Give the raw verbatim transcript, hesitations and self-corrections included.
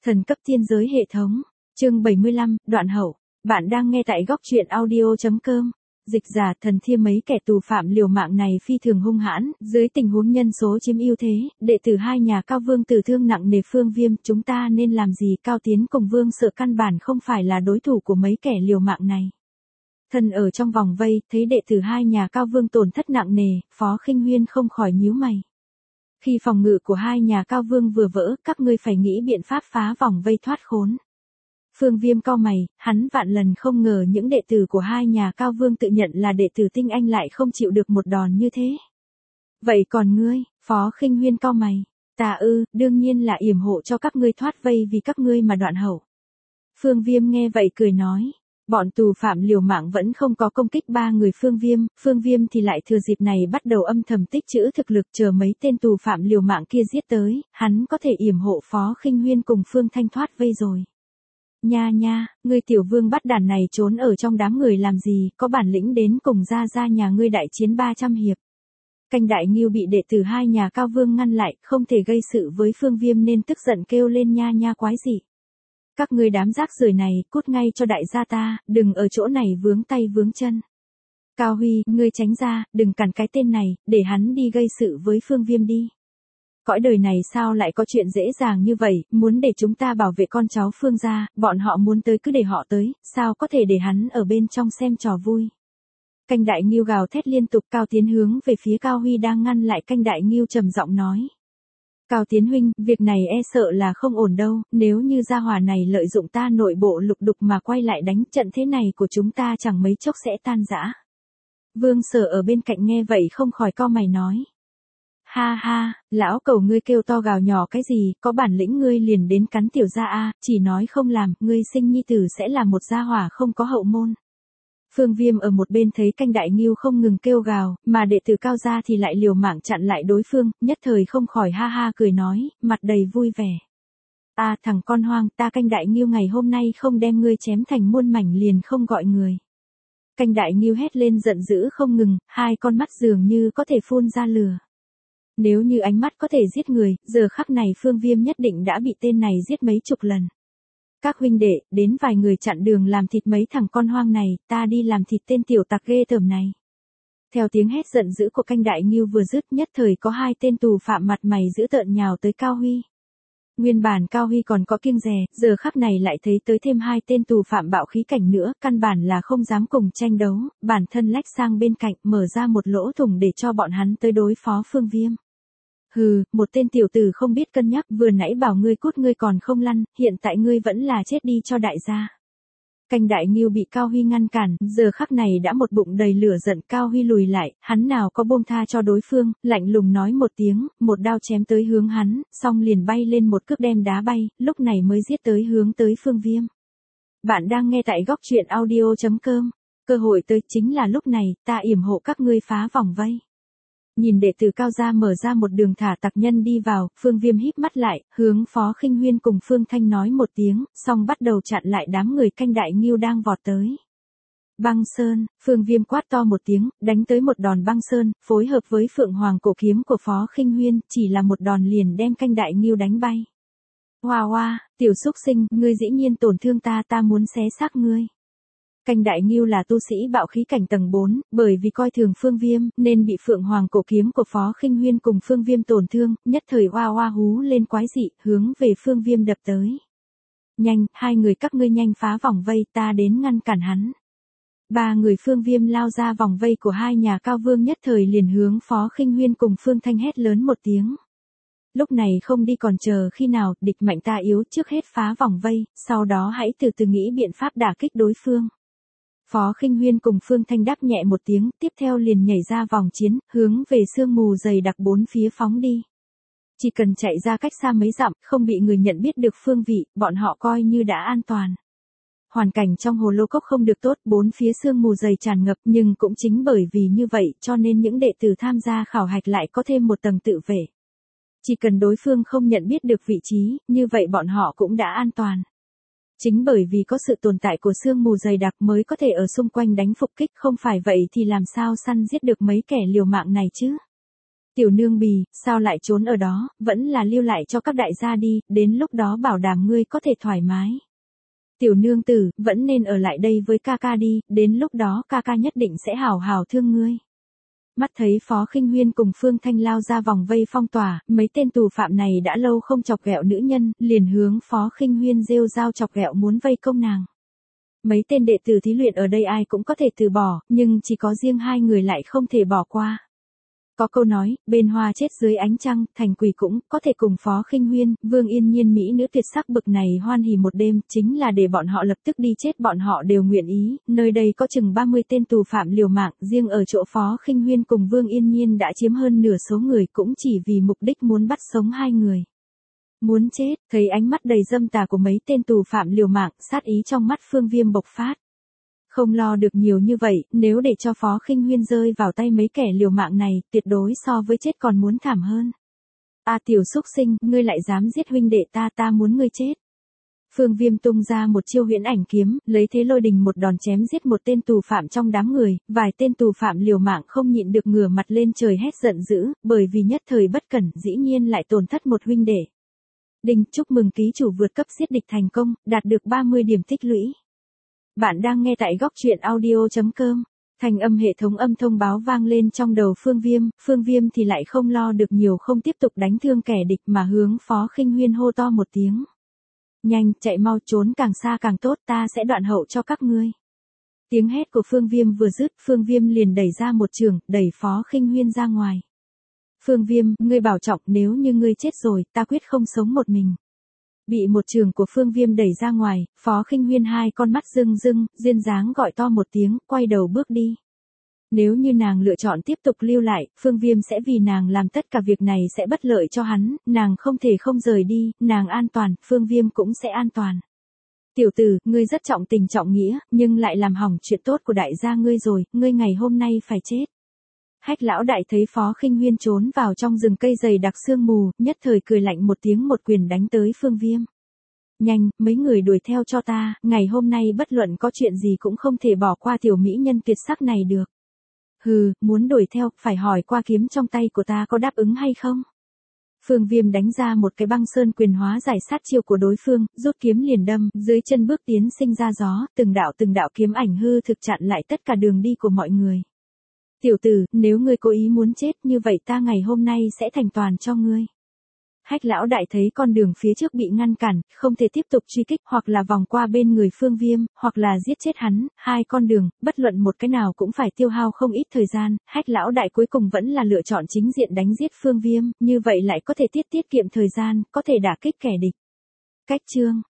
Thần cấp thiên giới hệ thống, chương bảy mươi lăm, đoạn hậu. Bạn đang nghe tại góc truyện audio chấm com. Dịch giả thần thiê mấy kẻ tù phạm liều mạng này phi thường hung hãn, dưới tình huống nhân số chiếm ưu thế, đệ tử hai nhà Cao Vương tử thương nặng nề Phương Viêm, chúng ta nên làm gì? Cao Tiến cùng Vương Sợ căn bản không phải là đối thủ của mấy kẻ liều mạng này. Thân ở trong vòng vây, thấy đệ tử hai nhà Cao Vương tổn thất nặng nề, Phó Khinh Huyên không khỏi nhíu mày. Khi phòng ngự của hai nhà Cao Vương vừa vỡ, các ngươi phải nghĩ biện pháp phá vòng vây thoát khốn. Phương Viêm cau mày, hắn vạn lần không ngờ những đệ tử của hai nhà Cao Vương tự nhận là đệ tử tinh anh lại không chịu được một đòn như thế. Vậy còn ngươi? Phó Khinh Huyên cau mày. Ta ư, đương nhiên là yểm hộ cho các ngươi thoát vây vì các ngươi mà đoạn hậu. Phương Viêm nghe vậy cười nói. Bọn tù phạm liều mạng vẫn không có công kích ba người Phương Viêm, Phương Viêm thì lại thừa dịp này bắt đầu âm thầm tích trữ thực lực chờ mấy tên tù phạm liều mạng kia giết tới, hắn có thể yểm hộ Phó Khinh Huyên cùng Phương Thanh thoát vây rồi. Nha nha, ngươi tiểu vương bắt đàn này trốn ở trong đám người làm gì, có bản lĩnh đến cùng ra ra nhà ngươi đại chiến ba trăm hiệp. Canh Đại Ngưu bị đệ tử hai nhà Cao Vương ngăn lại, không thể gây sự với Phương Viêm nên tức giận kêu lên nha nha quái dị. Các ngươi đám rác rưởi này, cút ngay cho đại gia ta, đừng ở chỗ này vướng tay vướng chân. Cao Huy, ngươi tránh ra, đừng cản cái tên này, để hắn đi gây sự với Phương Viêm đi. Cõi đời này sao lại có chuyện dễ dàng như vậy, muốn để chúng ta bảo vệ con cháu Phương gia, bọn họ muốn tới cứ để họ tới, sao có thể để hắn ở bên trong xem trò vui. Canh Đại Ngưu gào thét liên tục. Cao Tiến hướng về phía Cao Huy đang ngăn lại Canh Đại Ngưu trầm giọng nói. Cao Tiến huynh, việc này e sợ là không ổn đâu, nếu như gia hỏa này lợi dụng ta nội bộ lục đục mà quay lại đánh, trận thế này của chúng ta chẳng mấy chốc sẽ tan rã. Vương Sở ở bên cạnh nghe vậy không khỏi cau mày nói. Ha ha, lão cẩu ngươi kêu to gào nhỏ cái gì, có bản lĩnh ngươi liền đến cắn tiểu gia a, chỉ nói không làm, ngươi sinh nhi tử sẽ là một gia hỏa không có hậu môn. Phương Viêm ở một bên thấy Canh Đại Ngưu không ngừng kêu gào, mà đệ tử Cao gia thì lại liều mạng chặn lại đối phương, nhất thời không khỏi ha ha cười nói, mặt đầy vui vẻ. A à, thằng con hoang, ta Canh Đại Ngưu ngày hôm nay không đem ngươi chém thành muôn mảnh liền không gọi người. Canh Đại Ngưu hét lên giận dữ không ngừng, hai con mắt dường như có thể phun ra lửa. Nếu như ánh mắt có thể giết người, giờ khắc này Phương Viêm nhất định đã bị tên này giết mấy chục lần. Các huynh đệ, đến vài người chặn đường làm thịt mấy thằng con hoang này, ta đi làm thịt tên tiểu tặc ghê tởm này. Theo tiếng hét giận dữ của Canh Đại Ngưu vừa dứt, nhất thời có hai tên tù phạm mặt mày dữ tợn nhào tới Cao Huy. Nguyên bản Cao Huy còn có kiêng dè, giờ khắc này lại thấy tới thêm hai tên tù phạm bạo khí cảnh nữa, căn bản là không dám cùng tranh đấu, bản thân lách sang bên cạnh mở ra một lỗ thủng để cho bọn hắn tới đối phó Phương Viêm. Hừ, một tên tiểu tử không biết cân nhắc, vừa nãy bảo ngươi cút ngươi còn không lăn, hiện tại ngươi vẫn là chết đi cho đại gia. Canh Đại Ngưu bị Cao Huy ngăn cản, giờ khắc này đã một bụng đầy lửa giận. Cao Huy lùi lại, hắn nào có buông tha cho đối phương, lạnh lùng nói một tiếng, một đao chém tới hướng hắn, xong liền bay lên một cước đem đá bay, lúc này mới giết tới hướng tới Phương Viêm. Bạn đang nghe tại góc truyện audio chấm com, cơ hội tới chính là lúc này, ta yểm hộ các ngươi phá vòng vây. Nhìn đệ tử Cao gia mở ra một đường thả tặc nhân đi vào, Phương Viêm híp mắt lại, hướng Phó Khinh Huyên cùng Phương Thanh nói một tiếng, xong bắt đầu chặn lại đám người Canh Đại Ngưu đang vọt tới. Băng Sơn, Phương Viêm quát to một tiếng, đánh tới một đòn Băng Sơn, phối hợp với Phượng Hoàng cổ kiếm của Phó Khinh Huyên, chỉ là một đòn liền đem Canh Đại Ngưu đánh bay. Hoa hoa, tiểu xúc sinh, ngươi dĩ nhiên tổn thương ta, ta muốn xé xác ngươi. Canh Đại Ngưu là tu sĩ bạo khí cảnh tầng bốn, bởi vì coi thường Phương Viêm, nên bị Phượng Hoàng cổ kiếm của Phó Khinh Huyên cùng Phương Viêm tổn thương, nhất thời hoa hoa hú lên quái dị, hướng về Phương Viêm đập tới. Nhanh, hai người các ngươi nhanh phá vòng vây, ta đến ngăn cản hắn. Ba người Phương Viêm lao ra vòng vây của hai nhà Cao Vương nhất thời liền hướng Phó Khinh Huyên cùng Phương Thanh hét lớn một tiếng. Lúc này không đi còn chờ khi nào, địch mạnh ta yếu, trước hết phá vòng vây, sau đó hãy từ từ nghĩ biện pháp đả kích đối phương. Phó Khinh Huyên cùng Phương Thanh đáp nhẹ một tiếng, tiếp theo liền nhảy ra vòng chiến, hướng về sương mù dày đặc bốn phía phóng đi. Chỉ cần chạy ra cách xa mấy dặm, không bị người nhận biết được phương vị, bọn họ coi như đã an toàn. Hoàn cảnh trong hồ lô cốc không được tốt, bốn phía sương mù dày tràn ngập, nhưng cũng chính bởi vì như vậy cho nên những đệ tử tham gia khảo hạch lại có thêm một tầng tự vệ. Chỉ cần đối phương không nhận biết được vị trí, như vậy bọn họ cũng đã an toàn. Chính bởi vì có sự tồn tại của sương mù dày đặc mới có thể ở xung quanh đánh phục kích, không phải vậy thì làm sao săn giết được mấy kẻ liều mạng này chứ. Tiểu nương bì, sao lại trốn ở đó, vẫn là lưu lại cho các đại gia đi, đến lúc đó bảo đảm ngươi có thể thoải mái. Tiểu nương tử, vẫn nên ở lại đây với ca ca đi, đến lúc đó ca ca nhất định sẽ hảo hảo thương ngươi. Mắt thấy Phó Khinh Huyên cùng Phương Thanh lao ra vòng vây phong tỏa, mấy tên tù phạm này đã lâu không chọc ghẹo nữ nhân, liền hướng Phó Khinh Huyên rêu rao chọc ghẹo muốn vây công nàng. Mấy tên đệ tử thí luyện ở đây ai cũng có thể từ bỏ, nhưng chỉ có riêng hai người lại không thể bỏ qua. Có câu nói, bên hoa chết dưới ánh trăng, thành quỷ cũng có thể cùng Phó Khinh Huyên, Vương Yên Nhiên mỹ nữ tuyệt sắc bực này hoan hỉ một đêm, chính là để bọn họ lập tức đi chết bọn họ đều nguyện ý, nơi đây có chừng ba mươi tên tù phạm liều mạng, riêng ở chỗ Phó Khinh Huyên cùng Vương Yên Nhiên đã chiếm hơn nửa số người cũng chỉ vì mục đích muốn bắt sống hai người. Muốn chết, thấy ánh mắt đầy dâm tà của mấy tên tù phạm liều mạng, sát ý trong mắt Phương Viêm bộc phát. Không lo được nhiều như vậy, nếu để cho Phó Khinh Huyên rơi vào tay mấy kẻ liều mạng này, tuyệt đối so với chết còn muốn thảm hơn. A tiểu xúc sinh, ngươi lại dám giết huynh đệ ta, ta muốn ngươi chết. Phương Viêm tung ra một chiêu huyễn ảnh kiếm, lấy thế lôi đình một đòn chém giết một tên tù phạm trong đám người, vài tên tù phạm liều mạng không nhịn được ngửa mặt lên trời hét giận dữ, bởi vì nhất thời bất cẩn, dĩ nhiên lại tổn thất một huynh đệ. Đinh, chúc mừng ký chủ vượt cấp giết địch thành công, đạt được ba mươi điểm tích lũy. Bạn đang nghe tại góc truyện audio chấm com. Thành âm hệ thống âm thông báo vang lên trong đầu Phương Viêm, Phương Viêm thì lại không lo được nhiều, không tiếp tục đánh thương kẻ địch mà hướng Phó Khinh Huyên hô to một tiếng. Nhanh, chạy mau, trốn càng xa càng tốt, ta sẽ đoạn hậu cho các ngươi. Tiếng hét của Phương Viêm vừa dứt, Phương Viêm liền đẩy ra một trường, đẩy Phó Khinh Huyên ra ngoài. Phương Viêm, ngươi bảo trọng, nếu như ngươi chết rồi, ta quyết không sống một mình. Bị một trường của Phương Viêm đẩy ra ngoài, Phó Khinh Huyên hai con mắt rưng rưng, duyên dáng gọi to một tiếng, quay đầu bước đi. Nếu như nàng lựa chọn tiếp tục lưu lại, Phương Viêm sẽ vì nàng làm tất cả việc này sẽ bất lợi cho hắn, nàng không thể không rời đi, nàng an toàn, Phương Viêm cũng sẽ an toàn. Tiểu tử, ngươi rất trọng tình trọng nghĩa, nhưng lại làm hỏng chuyện tốt của đại gia ngươi rồi, ngươi ngày hôm nay phải chết. Hách lão đại thấy Phó Khinh Huyên trốn vào trong rừng cây dày đặc sương mù, nhất thời cười lạnh một tiếng, một quyền đánh tới Phương Viêm. Nhanh, mấy người đuổi theo cho ta, ngày hôm nay bất luận có chuyện gì cũng không thể bỏ qua tiểu mỹ nhân tuyệt sắc này được. Hừ, muốn đuổi theo, phải hỏi qua kiếm trong tay của ta có đáp ứng hay không? Phương Viêm đánh ra một cái băng sơn quyền hóa giải sát chiêu của đối phương, rút kiếm liền đâm, dưới chân bước tiến sinh ra gió, từng đạo từng đạo kiếm ảnh hư thực chặn lại tất cả đường đi của mọi người. Tiểu tử, nếu ngươi cố ý muốn chết như vậy ta ngày hôm nay sẽ thành toàn cho ngươi. Hách lão đại thấy con đường phía trước bị ngăn cản, không thể tiếp tục truy kích, hoặc là vòng qua bên người Phương Viêm, hoặc là giết chết hắn, hai con đường, bất luận một cái nào cũng phải tiêu hao không ít thời gian, hách lão đại cuối cùng vẫn là lựa chọn chính diện đánh giết Phương Viêm, như vậy lại có thể tiết tiết kiệm thời gian, có thể đả kích kẻ địch. Cách chương